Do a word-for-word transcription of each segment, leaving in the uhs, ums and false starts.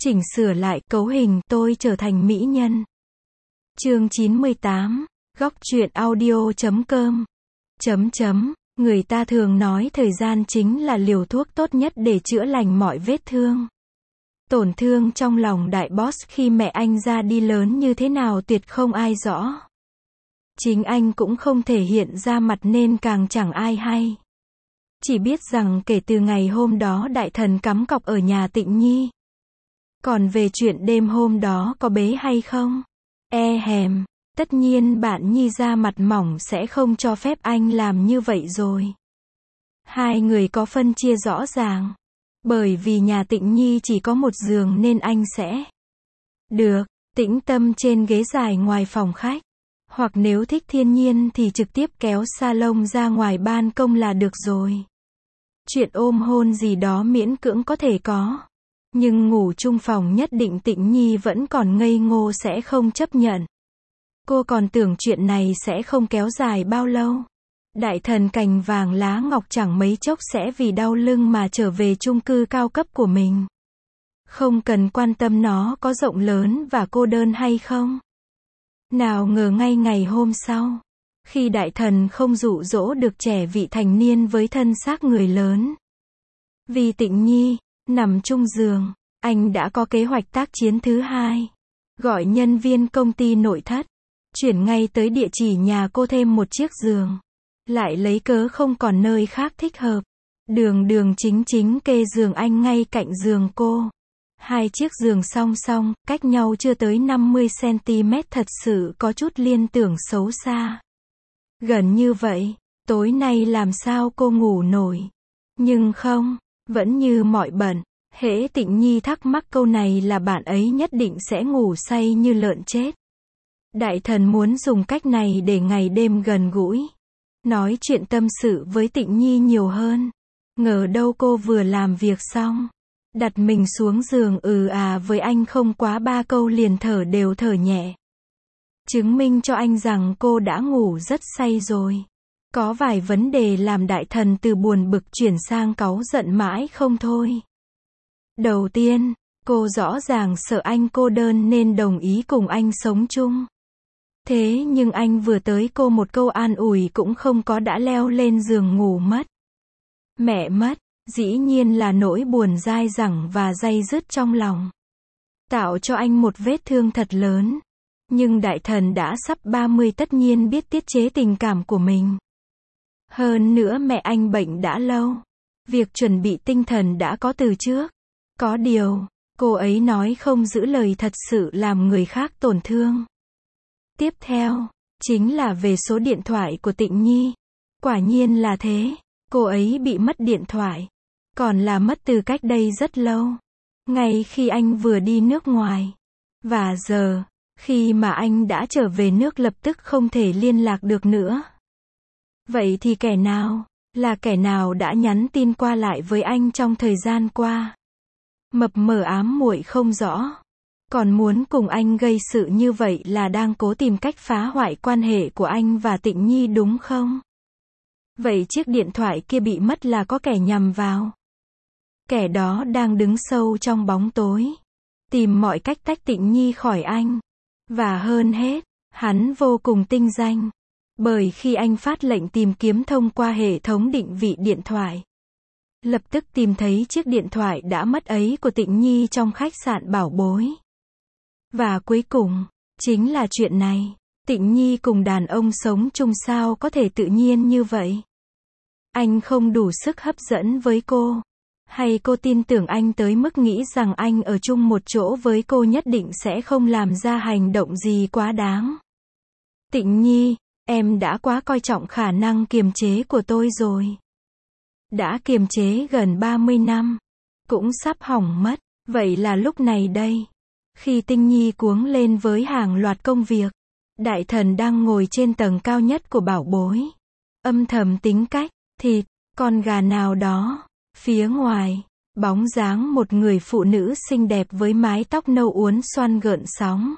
Chỉnh sửa lại, cấu hình, tôi trở thành mỹ nhân. Chương chín mươi tám, góc truyện audio chấm com. Chấm chấm, người ta thường nói thời gian chính là liều thuốc tốt nhất để chữa lành mọi vết thương. Tổn thương trong lòng đại boss khi mẹ anh ra đi lớn như thế nào tuyệt không ai rõ. Chính anh cũng không thể hiện ra mặt nên càng chẳng ai hay. Chỉ biết rằng kể từ ngày hôm đó đại thần cắm cọc ở nhà Tịnh Nhi. Còn về chuyện đêm hôm đó có bế hay không? E hèm, tất nhiên bạn Nhi ra mặt mỏng sẽ không cho phép anh làm như vậy rồi. Hai người có phân chia rõ ràng. Bởi vì nhà Tịnh Nhi chỉ có một giường nên anh sẽ được tĩnh tâm trên ghế dài ngoài phòng khách. Hoặc nếu thích thiên nhiên thì trực tiếp kéo salon ra ngoài ban công là được rồi. Chuyện ôm hôn gì đó miễn cưỡng có thể có. Nhưng ngủ chung phòng nhất định Tịnh Nhi vẫn còn ngây ngô sẽ không chấp nhận. Cô còn tưởng chuyện này sẽ không kéo dài bao lâu. Đại thần cành vàng lá ngọc chẳng mấy chốc sẽ vì đau lưng mà trở về chung cư cao cấp của mình. Không cần quan tâm nó có rộng lớn và cô đơn hay không. Nào ngờ ngay ngày hôm sau, khi đại thần không dụ dỗ được trẻ vị thành niên với thân xác người lớn. Vì Tịnh Nhi nằm chung giường, anh đã có kế hoạch tác chiến thứ hai. Gọi nhân viên công ty nội thất, chuyển ngay tới địa chỉ nhà cô thêm một chiếc giường. Lại lấy cớ không còn nơi khác thích hợp. Đường đường chính chính kê giường anh ngay cạnh giường cô. Hai chiếc giường song song, cách nhau chưa tới năm mươi xăng-ti-mét thật sự có chút liên tưởng xấu xa. Gần như vậy, tối nay làm sao cô ngủ nổi. Nhưng không, vẫn như mọi bận. Hễ Tịnh Nhi thắc mắc câu này là bạn ấy nhất định sẽ ngủ say như lợn chết. Đại thần muốn dùng cách này để ngày đêm gần gũi. Nói chuyện tâm sự với Tịnh Nhi nhiều hơn. Ngờ đâu cô vừa làm việc xong. Đặt mình xuống giường ừ à với anh không quá ba câu liền thở đều thở nhẹ. Chứng minh cho anh rằng cô đã ngủ rất say rồi. Có vài vấn đề làm đại thần từ buồn bực chuyển sang cáu giận mãi không thôi. Đầu tiên, cô rõ ràng sợ anh cô đơn nên đồng ý cùng anh sống chung. Thế nhưng anh vừa tới cô một câu an ủi cũng không có đã leo lên giường ngủ mất. Mẹ mất, dĩ nhiên là nỗi buồn dai dẳng và day dứt trong lòng. Tạo cho anh một vết thương thật lớn. Nhưng đại thần đã sắp ba mươi tất nhiên biết tiết chế tình cảm của mình. Hơn nữa mẹ anh bệnh đã lâu. Việc chuẩn bị tinh thần đã có từ trước. Có điều, cô ấy nói không giữ lời thật sự làm người khác tổn thương. Tiếp theo, chính là về số điện thoại của Tịnh Nhi. Quả nhiên là thế, cô ấy bị mất điện thoại. Còn là mất từ cách đây rất lâu. Ngay khi anh vừa đi nước ngoài. Và giờ, khi mà anh đã trở về nước lập tức không thể liên lạc được nữa. Vậy thì kẻ nào, là kẻ nào đã nhắn tin qua lại với anh trong thời gian qua? Mập mờ ám muội không rõ. Còn muốn cùng anh gây sự như vậy là đang cố tìm cách phá hoại quan hệ của anh và Tịnh Nhi đúng không? Vậy chiếc điện thoại kia bị mất là có kẻ nhằm vào. Kẻ đó đang đứng sâu trong bóng tối. Tìm mọi cách tách Tịnh Nhi khỏi anh. Và hơn hết, hắn vô cùng tinh danh. Bởi khi anh phát lệnh tìm kiếm thông qua hệ thống định vị điện thoại. Lập tức tìm thấy chiếc điện thoại đã mất ấy của Tịnh Nhi trong khách sạn Bảo Bối. Và cuối cùng, chính là chuyện này. Tịnh Nhi cùng đàn ông sống chung sao có thể tự nhiên như vậy? Anh không đủ sức hấp dẫn với cô. Hay cô tin tưởng anh tới mức nghĩ rằng anh ở chung một chỗ với cô nhất định sẽ không làm ra hành động gì quá đáng? Tịnh Nhi, em đã quá coi trọng khả năng kiềm chế của tôi rồi. Đã kiềm chế gần ba mươi năm. Cũng sắp hỏng mất. Vậy là lúc này đây. Khi Tịnh Nhi cuống lên với hàng loạt công việc. Đại thần đang ngồi trên tầng cao nhất của Bảo Bối. Âm thầm tính cách, thịt, con gà nào đó. Phía ngoài, bóng dáng một người phụ nữ xinh đẹp với mái tóc nâu uốn xoăn gợn sóng.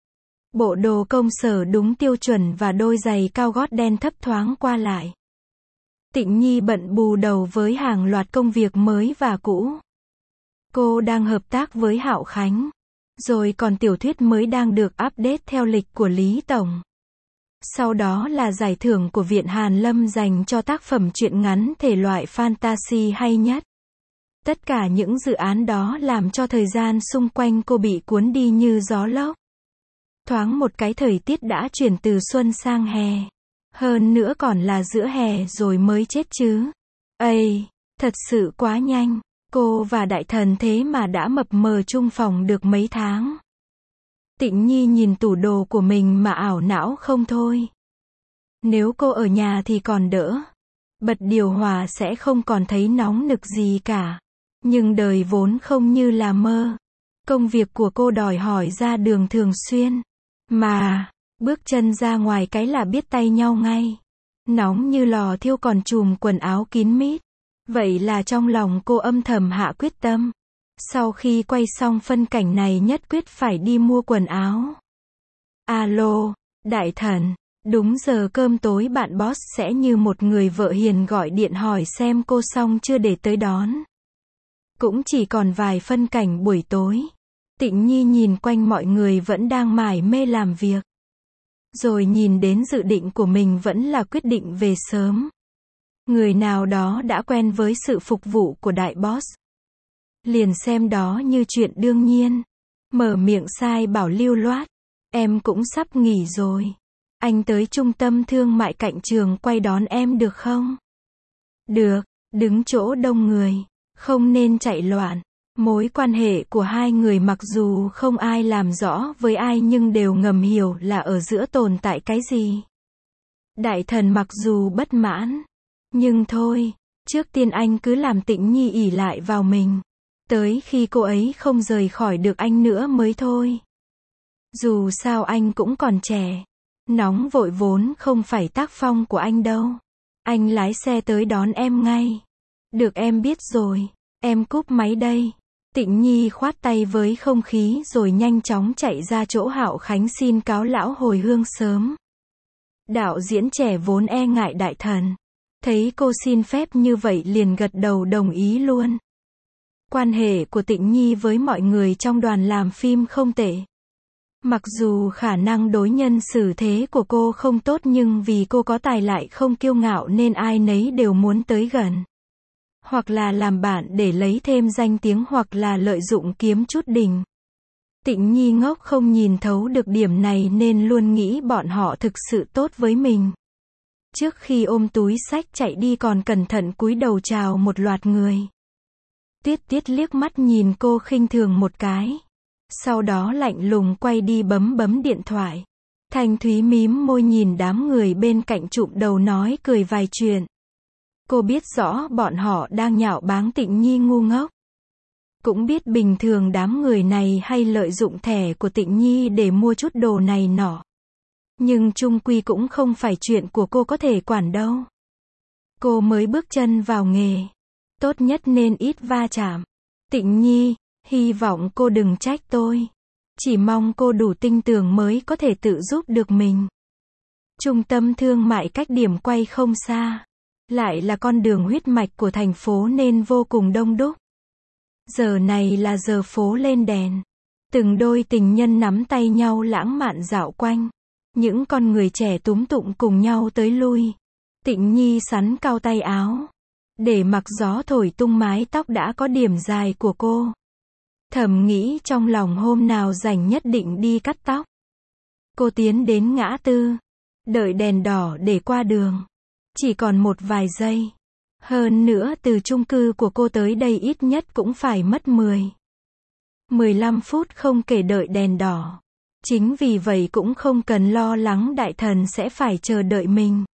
Bộ đồ công sở đúng tiêu chuẩn và đôi giày cao gót đen thấp thoáng qua lại. Tịnh Nhi bận bù đầu với hàng loạt công việc mới và cũ. Cô đang hợp tác với Hạo Khánh. Rồi còn tiểu thuyết mới đang được update theo lịch của Lý Tổng. Sau đó là giải thưởng của Viện Hàn Lâm dành cho tác phẩm truyện ngắn thể loại fantasy hay nhất. Tất cả những dự án đó làm cho thời gian xung quanh cô bị cuốn đi như gió lốc. Thoáng một cái thời tiết đã chuyển từ xuân sang hè. Hơn nữa còn là giữa hè rồi mới chết chứ. Ây, thật sự quá nhanh. Cô và đại thần thế mà đã mập mờ chung phòng được mấy tháng. Tịnh Nhi nhìn tủ đồ của mình mà ảo não không thôi. Nếu cô ở nhà thì còn đỡ. Bật điều hòa sẽ không còn thấy nóng nực gì cả. Nhưng đời vốn không như là mơ. Công việc của cô đòi hỏi ra đường thường xuyên. Mà, bước chân ra ngoài cái là biết tay nhau ngay. Nóng như lò thiêu còn chùm quần áo kín mít. Vậy là trong lòng cô âm thầm hạ quyết tâm. Sau khi quay xong phân cảnh này nhất quyết phải đi mua quần áo. Alo, đại thần, đúng giờ cơm tối bạn boss sẽ như một người vợ hiền gọi điện hỏi xem cô xong chưa để tới đón. Cũng chỉ còn vài phân cảnh buổi tối. Tịnh Nhi nhìn quanh mọi người vẫn đang mải mê làm việc. Rồi nhìn đến dự định của mình vẫn là quyết định về sớm. Người nào đó đã quen với sự phục vụ của đại boss. Liền xem đó như chuyện đương nhiên. Mở miệng sai bảo lưu loát. Em cũng sắp nghỉ rồi. Anh tới trung tâm thương mại cạnh trường quay đón em được không? Được, đứng chỗ đông người. Không nên chạy loạn. Mối quan hệ của hai người mặc dù không ai làm rõ với ai nhưng đều ngầm hiểu là ở giữa tồn tại cái gì. Đại thần mặc dù bất mãn. Nhưng thôi, trước tiên anh cứ làm Tịnh Nhi ỷ lại vào mình. Tới khi cô ấy không rời khỏi được anh nữa mới thôi. Dù sao anh cũng còn trẻ. Nóng vội vốn không phải tác phong của anh đâu. Anh lái xe tới đón em ngay. Được em biết rồi. Em cúp máy đây. Tịnh Nhi khoát tay với không khí rồi nhanh chóng chạy ra chỗ Hạo Khánh xin cáo lão hồi hương sớm. Đạo diễn trẻ vốn e ngại đại thần. Thấy cô xin phép như vậy liền gật đầu đồng ý luôn. Quan hệ của Tịnh Nhi với mọi người trong đoàn làm phim không tệ. Mặc dù khả năng đối nhân xử thế của cô không tốt nhưng vì cô có tài lại không kiêu ngạo nên ai nấy đều muốn tới gần. Hoặc là làm bạn để lấy thêm danh tiếng hoặc là lợi dụng kiếm chút đỉnh. Tịnh Nhi ngốc không nhìn thấu được điểm này nên luôn nghĩ bọn họ thực sự tốt với mình. Trước khi ôm túi xách chạy đi còn cẩn thận cúi đầu chào một loạt người. Tiết Tiết liếc mắt nhìn cô khinh thường một cái. Sau đó lạnh lùng quay đi bấm bấm điện thoại. Thanh Thúy mím môi nhìn đám người bên cạnh chụm đầu nói cười vài chuyện. Cô biết rõ bọn họ đang nhạo báng Tịnh Nhi ngu ngốc. Cũng biết bình thường đám người này hay lợi dụng thẻ của Tịnh Nhi để mua chút đồ này nọ. Nhưng chung quy cũng không phải chuyện của cô có thể quản đâu. Cô mới bước chân vào nghề. Tốt nhất nên ít va chạm. Tịnh Nhi, hy vọng cô đừng trách tôi. Chỉ mong cô đủ tinh tường mới có thể tự giúp được mình. Trung tâm thương mại cách điểm quay không xa. Lại là con đường huyết mạch của thành phố nên vô cùng đông đúc. Giờ này là giờ phố lên đèn. Từng đôi tình nhân nắm tay nhau lãng mạn dạo quanh. Những con người trẻ túm tụm cùng nhau tới lui. Tịnh Nhi sắn cao tay áo. Để mặc gió thổi tung mái tóc đã có điểm dài của cô. Thầm nghĩ trong lòng hôm nào rảnh nhất định đi cắt tóc. Cô tiến đến ngã tư. Đợi đèn đỏ để qua đường. Chỉ còn một vài giây. Hơn nữa từ chung cư của cô tới đây ít nhất cũng phải mất mười. mười lăm phút không kể đợi đèn đỏ. Chính vì vậy cũng không cần lo lắng đại thần sẽ phải chờ đợi mình.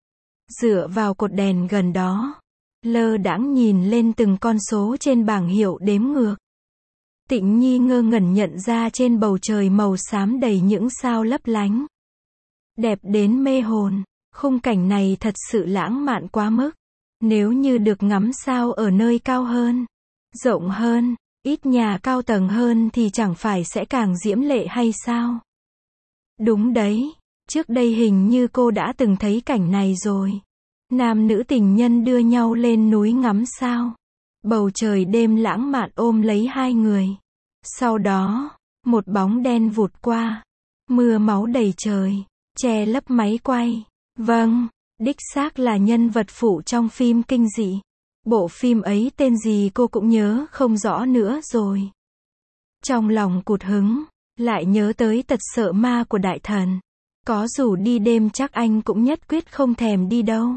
Dựa vào cột đèn gần đó. Lơ đãng nhìn lên từng con số trên bảng hiệu đếm ngược. Tịnh Nhi ngơ ngẩn nhận ra trên bầu trời màu xám đầy những sao lấp lánh. Đẹp đến mê hồn. Khung cảnh này thật sự lãng mạn quá mức. Nếu như được ngắm sao ở nơi cao hơn, rộng hơn, ít nhà cao tầng hơn thì chẳng phải sẽ càng diễm lệ hay sao? Đúng đấy, trước đây hình như cô đã từng thấy cảnh này rồi. Nam nữ tình nhân đưa nhau lên núi ngắm sao. Bầu trời đêm lãng mạn ôm lấy hai người. Sau đó, một bóng đen vụt qua. Mưa máu đầy trời, che lấp máy quay. Vâng, đích xác là nhân vật phụ trong phim kinh dị. Bộ phim ấy tên gì cô cũng nhớ không rõ nữa rồi. Trong lòng cụt hứng, lại nhớ tới tật sợ ma của đại thần. Có rủ đi đêm chắc anh cũng nhất quyết không thèm đi đâu.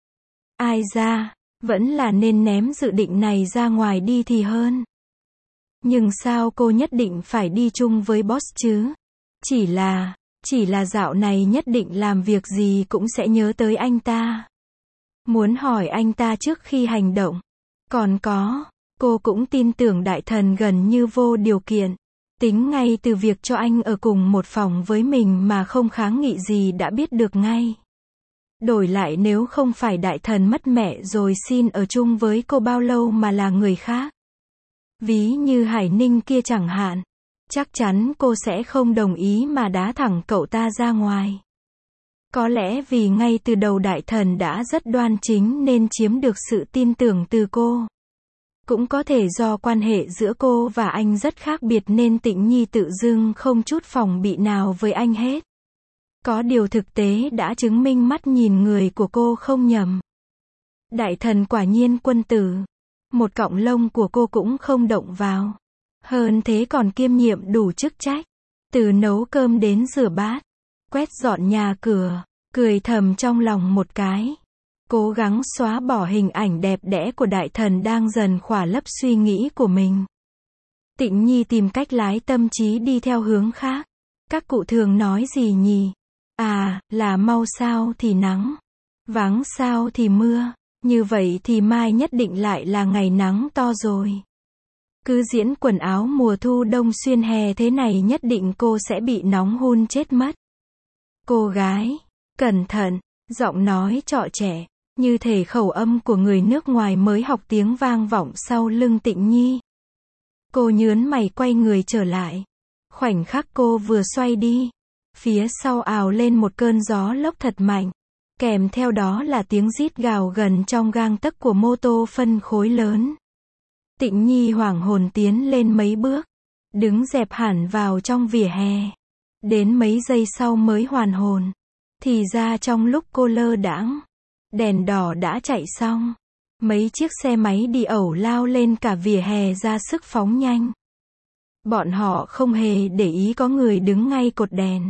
Ai ra, vẫn là nên ném dự định này ra ngoài đi thì hơn. Nhưng sao cô nhất định phải đi chung với boss chứ? Chỉ là, chỉ là dạo này nhất định làm việc gì cũng sẽ nhớ tới anh ta. Muốn hỏi anh ta trước khi hành động. Còn có, cô cũng tin tưởng đại thần gần như vô điều kiện. Tính ngay từ việc cho anh ở cùng một phòng với mình mà không kháng nghị gì đã biết được ngay. Đổi lại nếu không phải đại thần mất mẹ rồi xin ở chung với cô bao lâu mà là người khác. Ví như Hải Ninh kia chẳng hạn. Chắc chắn cô sẽ không đồng ý mà đá thẳng cậu ta ra ngoài. Có lẽ vì ngay từ đầu đại thần đã rất đoan chính nên chiếm được sự tin tưởng từ cô. Cũng có thể do quan hệ giữa cô và anh rất khác biệt nên Tịnh Nhi tự dưng không chút phòng bị nào với anh hết. Có điều thực tế đã chứng minh mắt nhìn người của cô không nhầm. Đại thần quả nhiên quân tử. Một cọng lông của cô cũng không động vào. Hơn thế còn kiêm nhiệm đủ chức trách. Từ nấu cơm đến rửa bát, quét dọn nhà cửa, cười thầm trong lòng một cái. Cố gắng xóa bỏ hình ảnh đẹp đẽ của đại thần đang dần khỏa lấp suy nghĩ của mình. Tịnh Nhi tìm cách lái tâm trí đi theo hướng khác. Các cụ thường nói gì nhỉ? À, là mau sao thì nắng, vắng sao thì mưa. Như vậy thì mai nhất định lại là ngày nắng to rồi. Cứ diễn quần áo mùa thu đông xuyên hè thế này nhất định cô sẽ bị nóng hun chết mất. Cô gái, cẩn thận, giọng nói trọ trẻ, như thể khẩu âm của người nước ngoài mới học tiếng vang vọng sau lưng Tịnh Nhi. Cô nhớn mày quay người trở lại. Khoảnh khắc cô vừa xoay đi, phía sau ào lên một cơn gió lốc thật mạnh. Kèm theo đó là tiếng rít gào gần trong gang tấc của mô tô phân khối lớn. Tịnh Nhi hoảng hồn tiến lên mấy bước, đứng dẹp hẳn vào trong vỉa hè. Đến mấy giây sau mới hoàn hồn. Thì ra trong lúc cô lơ đãng, đèn đỏ đã chạy xong. Mấy chiếc xe máy đi ẩu lao lên cả vỉa hè ra sức phóng nhanh. Bọn họ không hề để ý có người đứng ngay cột đèn.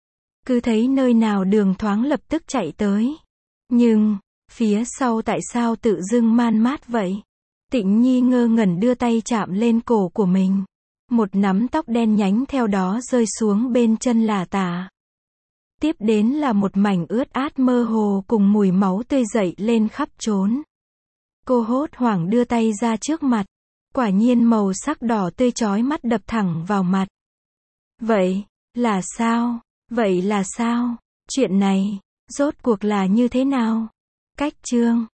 Cứ thấy nơi nào đường thoáng lập tức chạy tới. Nhưng, phía sau tại sao tự dưng man mát vậy? Tịnh Nhi ngơ ngẩn đưa tay chạm lên cổ của mình. Một nắm tóc đen nhánh theo đó rơi xuống bên chân lả tả. Tiếp đến là một mảnh ướt át mơ hồ cùng mùi máu tươi dậy lên khắp trốn. Cô hốt hoảng đưa tay ra trước mặt. Quả nhiên màu sắc đỏ tươi chói mắt đập thẳng vào mặt. Vậy, là sao? Vậy là sao? Chuyện này, rốt cuộc là như thế nào? Cách chương